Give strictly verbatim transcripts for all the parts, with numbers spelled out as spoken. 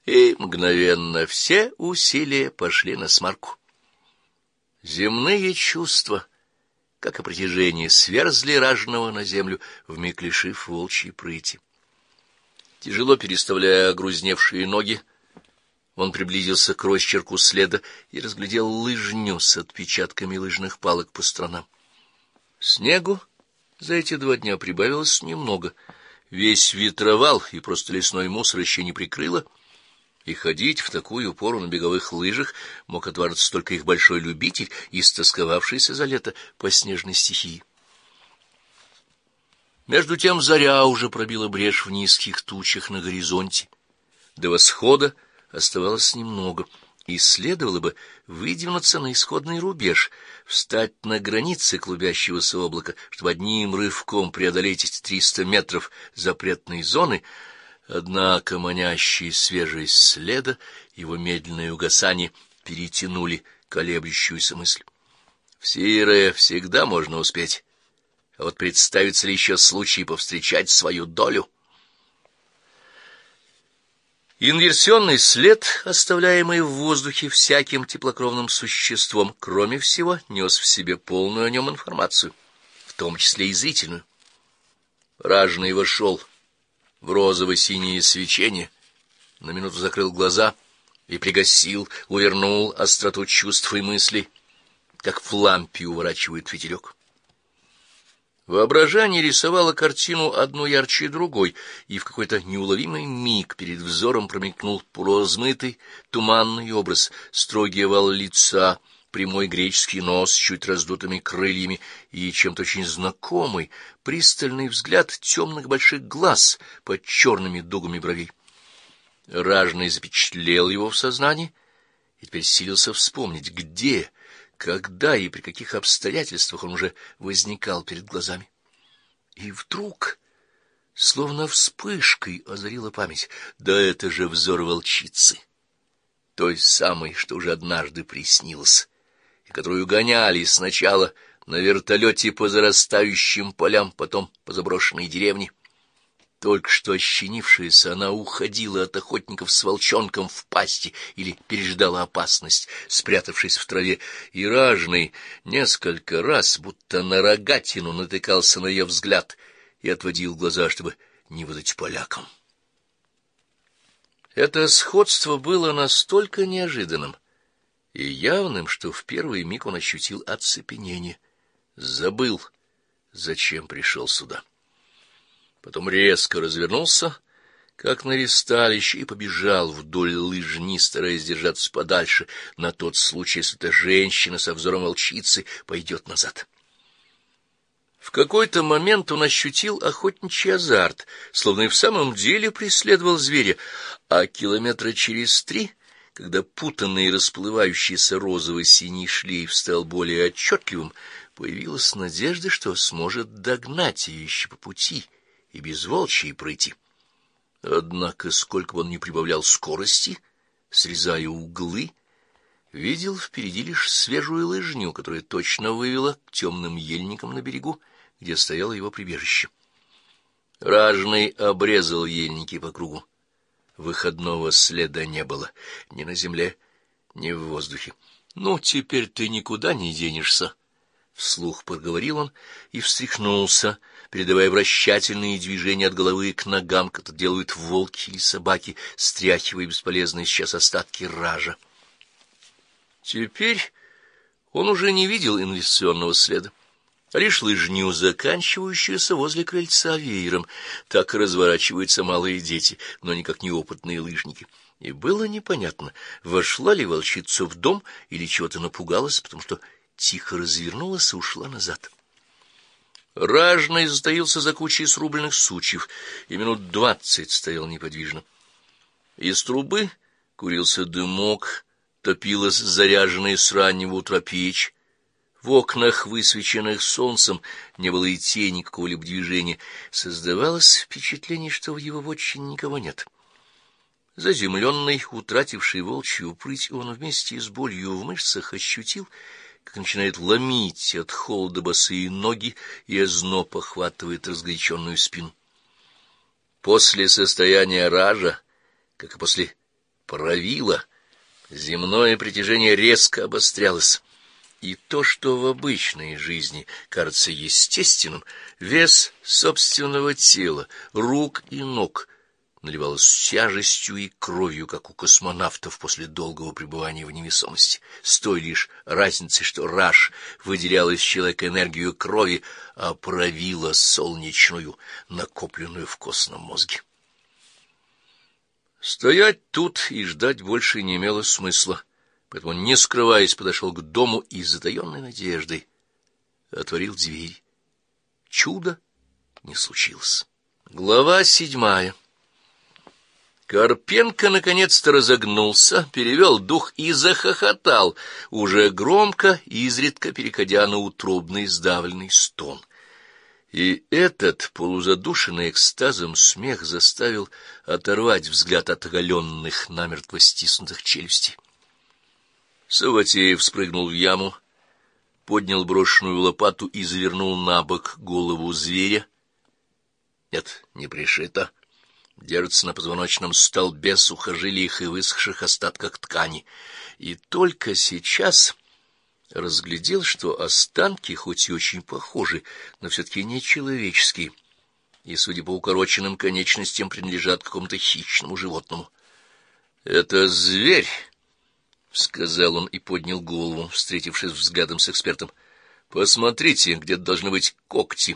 и мгновенно все усилия пошли насмарку. Земные чувства, как и притяжение, сверзли ражного на землю, вмиг лишив волчьей прыти. Тяжело переставляя огрузневшие ноги, он приблизился к росчерку следа и разглядел лыжню с отпечатками лыжных палок по сторонам. Снегу за эти два дня прибавилось немного. Весь ветровал и просто лесной мусор еще не прикрыло, и ходить в такую пору на беговых лыжах мог отважиться только их большой любитель, истосковавшийся за лето по снежной стихии. Между тем заря уже пробила брешь в низких тучах на горизонте. До восхода оставалось немного, и следовало бы выдвинуться на исходный рубеж, встать на границе клубящегося облака, чтобы одним рывком преодолеть эти триста метров запретной зоны. Однако манящие свежесть следа, его медленное угасание перетянули колеблющуюся мысль. В Сиере всегда можно успеть, а вот представится ли еще случай повстречать свою долю? Инверсионный след, оставляемый в воздухе всяким теплокровным существом, кроме всего, нес в себе полную о нем информацию, в том числе и зрительную. Ражный вошел в розово-синее свечение, на минуту закрыл глаза и пригасил, увернул остроту чувств и мыслей, как в лампе уворачивает ветерек. Воображение рисовало картину одну ярче другой, и в какой-то неуловимый миг перед взором промелькнул полуразмытый туманный образ: строгий овал лица, прямой греческий нос с чуть раздутыми крыльями и чем-то очень знакомый, пристальный взгляд темных больших глаз под черными дугами бровей. Ражный запечатлел его в сознании и теперь силился вспомнить, где, когда и при каких обстоятельствах он уже возникал перед глазами. И вдруг, словно вспышкой, озарила память: да это же взор волчицы, той самой, что уже однажды приснилась, и которую гоняли сначала на вертолете по зарастающим полям, потом по заброшенной деревне. Только что ощенившаяся, она уходила от охотников с волчонком в пасти или переждала опасность, спрятавшись в траве, и Ражный несколько раз, будто на рогатину, натыкался на ее взгляд и отводил глаза, чтобы не выдать полякам. Это сходство было настолько неожиданным и явным, что в первый миг он ощутил оцепенение, забыл, зачем пришел сюда. Потом резко развернулся, как на ристалище, и побежал вдоль лыжни, стараясь держаться подальше, на тот случай, если эта женщина со взором волчицы пойдет назад. В какой-то момент он ощутил охотничий азарт, словно и в самом деле преследовал зверя, а километра через три, когда путанный и расплывающийся розово-синий шлейф стал более отчетливым, появилась надежда, что сможет догнать ее еще по пути и без волчьей прыти. Однако, сколько бы он ни прибавлял скорости, срезая углы, видел впереди лишь свежую лыжню, которая точно вывела к темным ельникам на берегу, где стояло его прибежище. Ражный обрезал ельники по кругу. Выходного следа не было ни на земле, ни в воздухе. — Ну, теперь ты никуда не денешься, — вслух проговорил он и встряхнулся, передавая вращательные движения от головы к ногам, как это делают волки или собаки, стряхивая бесполезные сейчас остатки ража. Теперь он уже не видел инвестиционного следа, а лишь лыжню, заканчивающуюся возле крыльца веером. Так разворачиваются малые дети, но никак не опытные лыжники. И было непонятно, вошла ли волчица в дом или чего-то напугалась, потому что тихо развернулась и ушла назад. Ражный затаился за кучей срубленных сучьев и минут двадцать стоял неподвижно. Из трубы курился дымок, топилась заряженная с раннего утра печь. В окнах, высвеченных солнцем, не было и тени какого-либо движения. Создавалось впечатление, что в его вотчине никого нет. Заземленный, утративший волчью прыть, он вместе с болью в мышцах ощутил, как начинает ломить от холода босые ноги, и озноб охватывает разгоряченную спину. После состояния ража, как и после Правило. Земное притяжение резко обострялось. И то, что в обычной жизни кажется естественным, вес собственного тела, рук и ног, наливалось тяжестью и кровью, как у космонавтов после долгого пребывания в невесомости, с той лишь разницей, что Раш выделял из человека энергию крови, а правило солнечную, накопленную в костном мозге. Стоять тут и ждать больше не имело смысла, поэтому, не скрываясь, подошел к дому и с затаенной надеждой отворил дверь. Чудо не случилось. Глава седьмая. Карпенко наконец-то разогнулся, перевел дух и захохотал, уже громко, изредка переходя на утробный сдавленный стон. И этот полузадушенный экстазом смех заставил оторвать взгляд от оголенных, намертво стиснутых челюстей. Саватеев спрыгнул в яму, поднял брошенную лопату и завернул на бок голову зверя. Нет, не пришито. Держится на позвоночном столбе сухожилиях и высохших остатках ткани. И только сейчас разглядел, что останки, хоть и очень похожи, но все-таки не человеческие, и, судя по укороченным конечностям, принадлежат какому-то хищному животному. — Это зверь, — сказал он и поднял голову, встретившись взглядом с экспертом. — Посмотрите, где-то должны быть когти.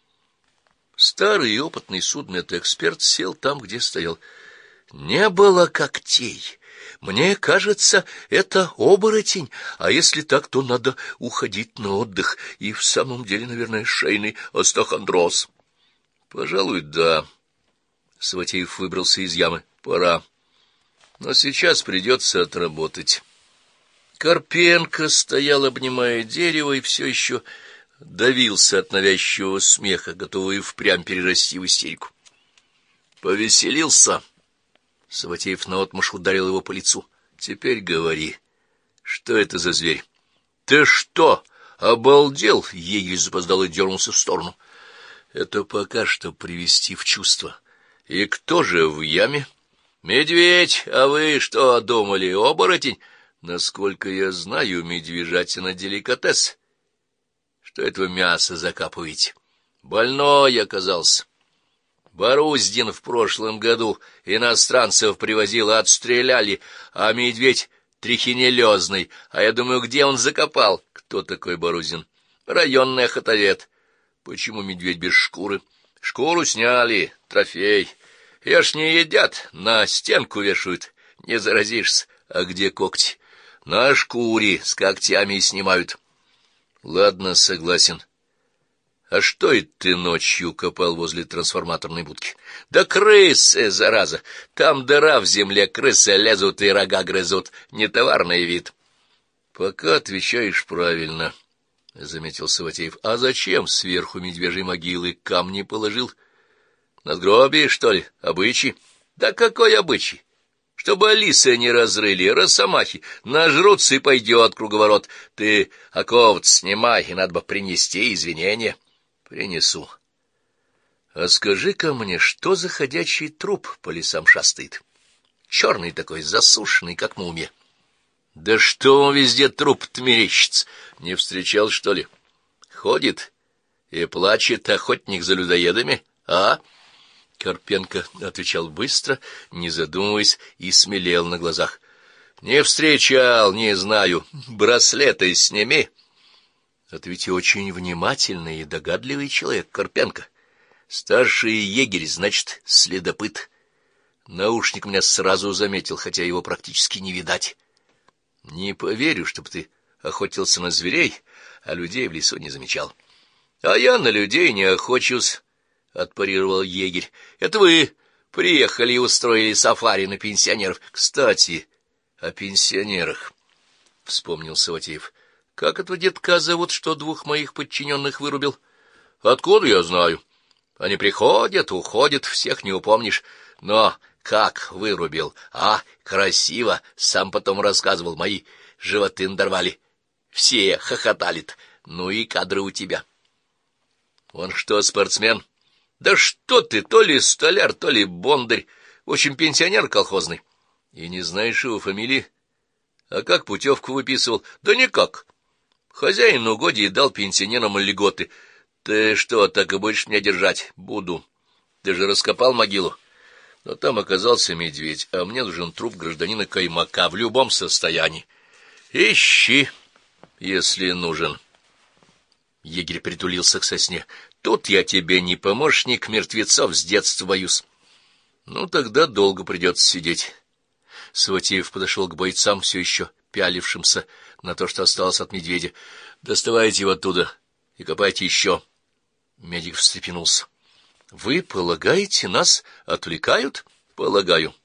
Старый и опытный судмедэксперт сел там, где стоял. — Не было когтей. Мне кажется, это оборотень, а если так, то надо уходить на отдых, и в самом деле, наверное, шейный остеохондроз. — Пожалуй, да. Саватеев выбрался из ямы. — Пора. Но сейчас придется отработать. Карпенко стоял, обнимая дерево, и все еще давился от навязчивого смеха, готовый впрямь перерасти в истерику. Повеселился. Саватеев наотмашь ударил его по лицу. — Теперь говори, что это за зверь? — Ты что, обалдел? — егерь запоздал и дернулся в сторону. — Это пока что привести в чувство. — И кто же в яме? — Медведь, а вы что думали, оборотень? Насколько я знаю, медвежатина — деликатес. Что это вы мясо закапываете? Больной оказался. Боруздин в прошлом году иностранцев привозил, отстреляли, а медведь трихинеллезный. А я думаю, где он закопал? Кто такой Боруздин? Районный охотовед. Почему медведь без шкуры? Шкуру сняли, трофей. Ешь не едят, на стенку вешают, не заразишься. А где когти? На шкуре с когтями снимают. Ладно, согласен. А что это ты ночью копал возле трансформаторной будки? Да крысы, зараза! Там дыра в земле, крысы лезут и рога грызут. Нетоварный вид. Пока отвечаешь правильно, — заметил Саватеев. А зачем сверху медвежьей могилы камни положил? Надгробие, что ли? Обычай? Да какой обычай? Чтобы лисы не разрыли, росомахи, нажрутся и пойдет круговорот. Ты оковы снимай, и надо бы принести извинения. Принесу. А скажи-ка мне, что за ходячий труп по лесам шастает? Черный такой, засушенный, как мумия. Да что он везде труп-то мерещится? Не встречал, что ли? Ходит и плачет охотник за людоедами, а? Карпенко отвечал быстро, не задумываясь, и смелел на глазах. — Не встречал, не знаю. Браслеты сними. — А ты ведь очень внимательный и догадливый человек, Карпенко. Старший егерь, значит, следопыт. Наушник меня сразу заметил, хотя его практически не видать. Не поверю, чтоб ты охотился на зверей, а людей в лесу не замечал. — А я на людей не охочусь, — отпарировал егерь. — Это вы приехали и устроили сафари на пенсионеров. Кстати, о пенсионерах, — вспомнил Саватеев. — Как этого детка зовут, что двух моих подчиненных вырубил? — Откуда я знаю? Они приходят, уходят, всех не упомнишь. Но как вырубил? А, красиво, сам потом рассказывал, мои животы надорвали. Все хохотали-то. Ну и кадры у тебя. — Он что, спортсмен? — Да что ты, то ли столяр, то ли бондарь, в общем, пенсионер колхозный. И не знаешь его фамилии? А как путевку выписывал? Да никак. Хозяин угодий дал пенсионерам льготы. Ты что, так и будешь меня держать? Буду. Ты же раскопал могилу. Но там оказался медведь, а мне нужен труп гражданина Каймака в любом состоянии. Ищи, если нужен. Егерь притулился к сосне. Тут я тебе не помощник, мертвецов с детства боюсь. Ну, тогда долго придется сидеть. Саватеев подошел к бойцам, все еще пялившимся на то, что осталось от медведя. Доставайте его оттуда и копайте еще. Медик встрепенулся. Вы полагаете, нас отвлекают? Полагаю.